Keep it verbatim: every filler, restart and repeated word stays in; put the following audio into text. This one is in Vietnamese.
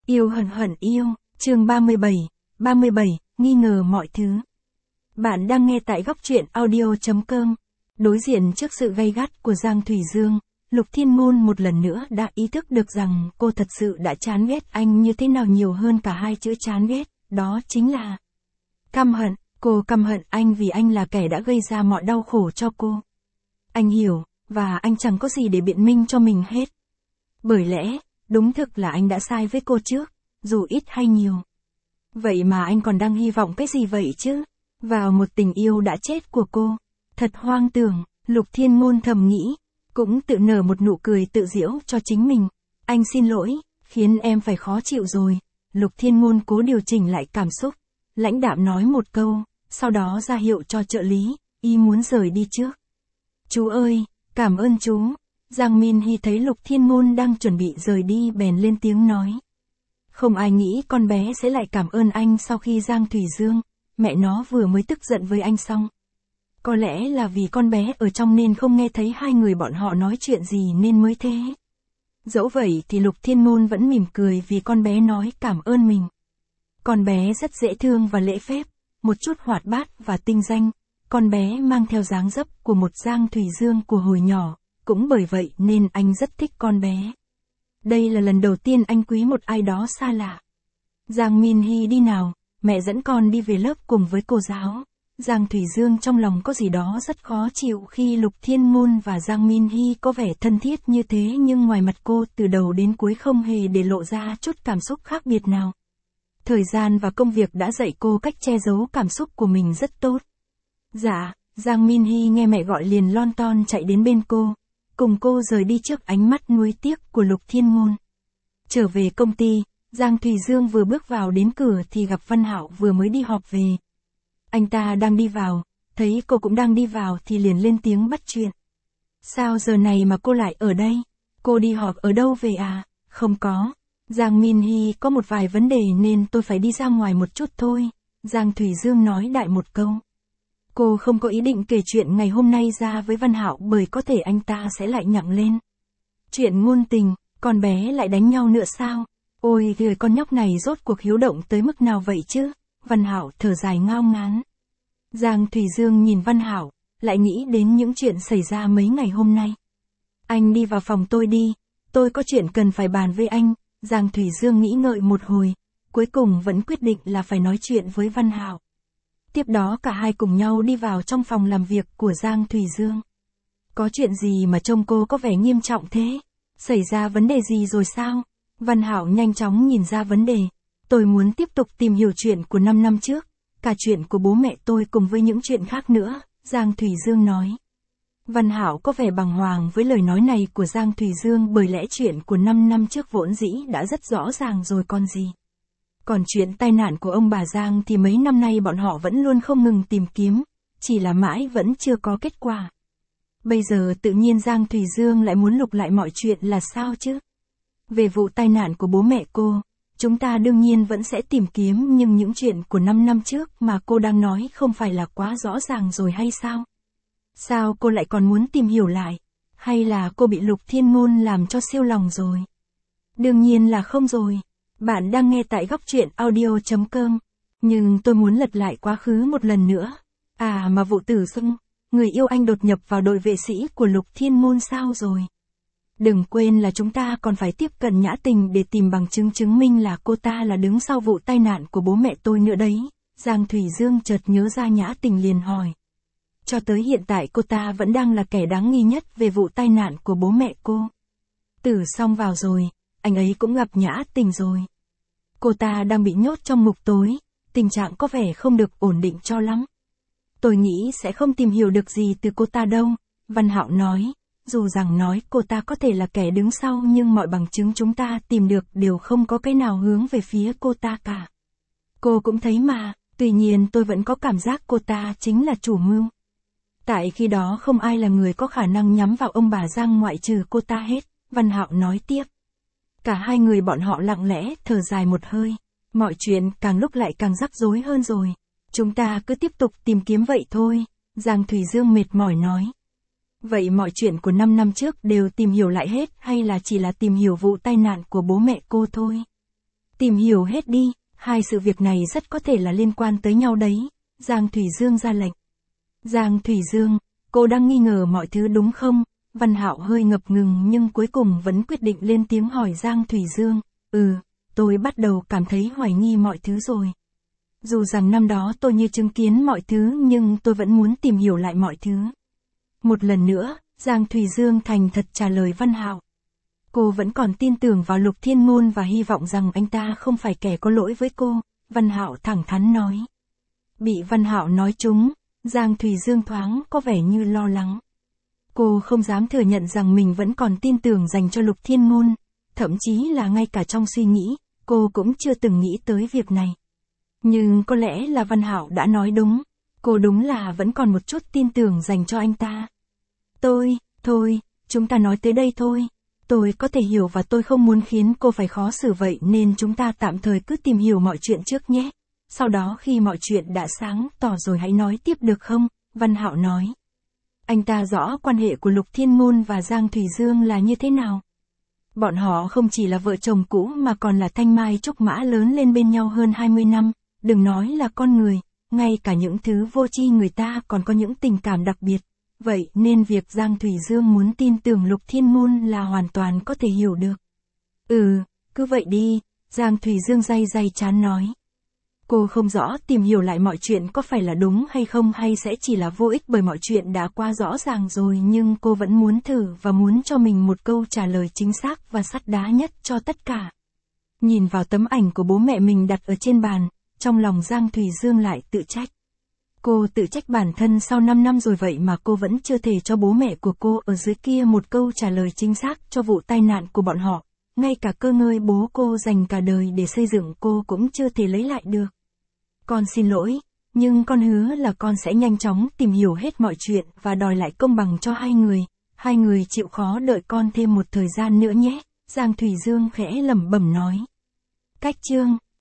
Yêu hận hận yêu, chương ba mươi bảy, ba mươi bảy, nghi ngờ mọi thứ. Bạn đang nghe tại góc truyện audio chấm com. Đối diện trước sự gay gắt của Giang Thủy Dương, Lục Thiên Ngôn một lần nữa đã ý thức được rằng cô thật sự đã chán ghét anh như thế nào nhiều hơn cả hai chữ chán ghét, đó chính là căm hận. Cô căm hận anh vì anh là kẻ đã gây ra mọi đau khổ cho cô. Anh hiểu, và anh chẳng có gì để biện minh cho mình hết. Bởi lẽ, đúng thực là anh đã sai với cô trước, dù ít hay nhiều. Vậy mà anh còn đang hy vọng cái gì vậy chứ? Vào một tình yêu đã chết của cô. Thật hoang tưởng, Lục Thiên Ngôn thầm nghĩ, cũng tự nở một nụ cười tự giễu cho chính mình. Anh xin lỗi, khiến em phải khó chịu rồi. Lục Thiên Ngôn cố điều chỉnh lại cảm xúc, lãnh đạm nói một câu, sau đó ra hiệu cho trợ lý, y muốn rời đi trước. Chú ơi, cảm ơn chú. Giang Min Hy thấy Lục Thiên Ngôn đang chuẩn bị rời đi bèn lên tiếng nói. Không ai nghĩ con bé sẽ lại cảm ơn anh sau khi Giang Thủy Dương, mẹ nó vừa mới tức giận với anh xong. Có lẽ là vì con bé ở trong nên không nghe thấy hai người bọn họ nói chuyện gì nên mới thế. Dẫu vậy thì Lục Thiên Ngôn vẫn mỉm cười vì con bé nói cảm ơn mình. Con bé rất dễ thương và lễ phép, một chút hoạt bát và tinh danh, con bé mang theo dáng dấp của một Giang Thủy Dương của hồi nhỏ, cũng bởi vậy nên anh rất thích con bé. Đây là lần đầu tiên anh quý một ai đó xa lạ. Giang Min Hy đi nào, mẹ dẫn con đi về lớp cùng với cô giáo. Giang Thủy Dương trong lòng có gì đó rất khó chịu khi Lục Thiên Ngôn và Giang Min Hy có vẻ thân thiết như thế nhưng ngoài mặt cô từ đầu đến cuối không hề để lộ ra chút cảm xúc khác biệt nào. Thời gian và công việc đã dạy cô cách che giấu cảm xúc của mình rất tốt. Dạ, Giang Min Hy nghe mẹ gọi liền lon ton chạy đến bên cô, cùng cô rời đi trước ánh mắt nuối tiếc của Lục Thiên Ngôn. Trở về công ty, Giang Thủy Dương vừa bước vào đến cửa thì gặp Văn Hạo vừa mới đi họp về. Anh ta đang đi vào, thấy cô cũng đang đi vào thì liền lên tiếng bắt chuyện. Sao giờ này mà cô lại ở đây? Cô đi họp ở đâu về à? Không có. Giang Min Hy có một vài vấn đề nên tôi phải đi ra ngoài một chút thôi. Giang Thủy Dương nói đại một câu. Cô không có ý định kể chuyện ngày hôm nay ra với Văn Hạo bởi có thể anh ta sẽ lại nhặng lên. Chuyện ngôn tình, con bé lại đánh nhau nữa sao? Ôi người con nhóc này rốt cuộc hiếu động tới mức nào vậy chứ? Văn Hạo thở dài ngao ngán. Giang Thủy Dương nhìn Văn Hạo, lại nghĩ đến những chuyện xảy ra mấy ngày hôm nay. Anh đi vào phòng tôi đi, tôi có chuyện cần phải bàn với anh. Giang Thủy Dương nghĩ ngợi một hồi, cuối cùng vẫn quyết định là phải nói chuyện với Văn Hạo. Tiếp đó cả hai cùng nhau đi vào trong phòng làm việc của Giang Thủy Dương. Có chuyện gì mà trông cô có vẻ nghiêm trọng thế? Xảy ra vấn đề gì rồi sao? Văn Hạo nhanh chóng nhìn ra vấn đề. Tôi muốn tiếp tục tìm hiểu chuyện của năm năm trước, cả chuyện của bố mẹ tôi cùng với những chuyện khác nữa, Giang Thủy Dương nói. Văn Hạo có vẻ bàng hoàng với lời nói này của Giang Thủy Dương bởi lẽ chuyện của năm năm trước vốn dĩ đã rất rõ ràng rồi còn gì. Còn chuyện tai nạn của ông bà Giang thì mấy năm nay bọn họ vẫn luôn không ngừng tìm kiếm, chỉ là mãi vẫn chưa có kết quả. Bây giờ tự nhiên Giang Thủy Dương lại muốn lục lại mọi chuyện là sao chứ? Về vụ tai nạn của bố mẹ cô, chúng ta đương nhiên vẫn sẽ tìm kiếm nhưng những chuyện của năm năm trước mà cô đang nói không phải là quá rõ ràng rồi hay sao? Sao cô lại còn muốn tìm hiểu lại? Hay là cô bị Lục Thiên Ngôn làm cho siêu lòng rồi? Đương nhiên là không rồi. Bạn đang nghe tại góc truyện audio chấm com. Nhưng tôi muốn lật lại quá khứ một lần nữa. À mà vụ Tử Xuân, người yêu anh đột nhập vào đội vệ sĩ của Lục Thiên Ngôn sao rồi? Đừng quên là chúng ta còn phải tiếp cận Nhã Tình để tìm bằng chứng chứng minh là cô ta là đứng sau vụ tai nạn của bố mẹ tôi nữa đấy. Giang Thủy Dương chợt nhớ ra Nhã Tình liền hỏi. Cho tới hiện tại cô ta vẫn đang là kẻ đáng nghi nhất về vụ tai nạn của bố mẹ cô. Tử xong vào rồi, anh ấy cũng gặp Nhã Tình rồi. Cô ta đang bị nhốt trong ngục tối, tình trạng có vẻ không được ổn định cho lắm. Tôi nghĩ sẽ không tìm hiểu được gì từ cô ta đâu, Văn Hạo nói. Dù rằng nói cô ta có thể là kẻ đứng sau nhưng mọi bằng chứng chúng ta tìm được đều không có cái nào hướng về phía cô ta cả. Cô cũng thấy mà, tuy nhiên tôi vẫn có cảm giác cô ta chính là chủ mưu. Tại khi đó không ai là người có khả năng nhắm vào ông bà Giang ngoại trừ cô ta hết, Văn Hạo nói tiếp. Cả hai người bọn họ lặng lẽ thở dài một hơi. Mọi chuyện càng lúc lại càng rắc rối hơn rồi. Chúng ta cứ tiếp tục tìm kiếm vậy thôi, Giang Thủy Dương mệt mỏi nói. Vậy mọi chuyện của năm năm trước đều tìm hiểu lại hết hay là chỉ là tìm hiểu vụ tai nạn của bố mẹ cô thôi? Tìm hiểu hết đi, hai sự việc này rất có thể là liên quan tới nhau đấy, Giang Thủy Dương ra lệnh. Giang Thủy Dương, cô đang nghi ngờ mọi thứ đúng không? Văn Hạo hơi ngập ngừng nhưng cuối cùng vẫn quyết định lên tiếng hỏi Giang Thủy Dương. Ừ, tôi bắt đầu cảm thấy hoài nghi mọi thứ rồi. Dù rằng năm đó tôi như chứng kiến mọi thứ nhưng tôi vẫn muốn tìm hiểu lại mọi thứ. Một lần nữa, Giang Thủy Dương thành thật trả lời Văn Hạo. Cô vẫn còn tin tưởng vào Lục Thiên Ngôn và hy vọng rằng anh ta không phải kẻ có lỗi với cô, Văn Hạo thẳng thắn nói. Bị Văn Hạo nói trúng, Giang Thủy Dương thoáng có vẻ như lo lắng. Cô không dám thừa nhận rằng mình vẫn còn tin tưởng dành cho Lục Thiên Ngôn, thậm chí là ngay cả trong suy nghĩ, cô cũng chưa từng nghĩ tới việc này. Nhưng có lẽ là Văn Hạo đã nói đúng, cô đúng là vẫn còn một chút tin tưởng dành cho anh ta. Tôi, thôi, chúng ta nói tới đây thôi. Tôi có thể hiểu và tôi không muốn khiến cô phải khó xử vậy nên chúng ta tạm thời cứ tìm hiểu mọi chuyện trước nhé. Sau đó khi mọi chuyện đã sáng tỏ rồi hãy nói tiếp được không? Văn Hạo nói. Anh ta rõ quan hệ của Lục Thiên Ngôn và Giang Thủy Dương là như thế nào. Bọn họ không chỉ là vợ chồng cũ mà còn là thanh mai trúc mã lớn lên bên nhau hơn hai mươi năm, đừng nói là con người, ngay cả những thứ vô tri người ta còn có những tình cảm đặc biệt. Vậy nên việc Giang Thủy Dương muốn tin tưởng Lục Thiên Ngôn là hoàn toàn có thể hiểu được. Ừ, cứ vậy đi, Giang Thủy Dương day day chán nói. Cô không rõ tìm hiểu lại mọi chuyện có phải là đúng hay không hay sẽ chỉ là vô ích bởi mọi chuyện đã qua rõ ràng rồi nhưng cô vẫn muốn thử và muốn cho mình một câu trả lời chính xác và sắt đá nhất cho tất cả. Nhìn vào tấm ảnh của bố mẹ mình đặt ở trên bàn, trong lòng Giang Thủy Dương lại tự trách. Cô tự trách bản thân sau năm năm rồi vậy mà cô vẫn chưa thể cho bố mẹ của cô ở dưới kia một câu trả lời chính xác cho vụ tai nạn của bọn họ. Ngay cả cơ ngơi bố cô dành cả đời để xây dựng cô cũng chưa thể lấy lại được. Con xin lỗi, nhưng con hứa là con sẽ nhanh chóng tìm hiểu hết mọi chuyện và đòi lại công bằng cho hai người. Hai người chịu khó đợi con thêm một thời gian nữa nhé, Giang Thủy Dương khẽ lẩm bẩm nói. Cách chương